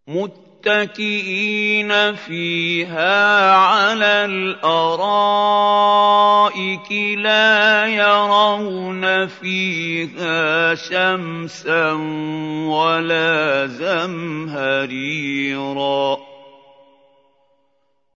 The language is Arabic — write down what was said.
مُّتَّكِئِينَ فِيهَا عَلَى الْأَرَائِكِ لَا يَرَوْنَ فِيهَا شَمْسًا وَلَا زَمْهَرِيرًا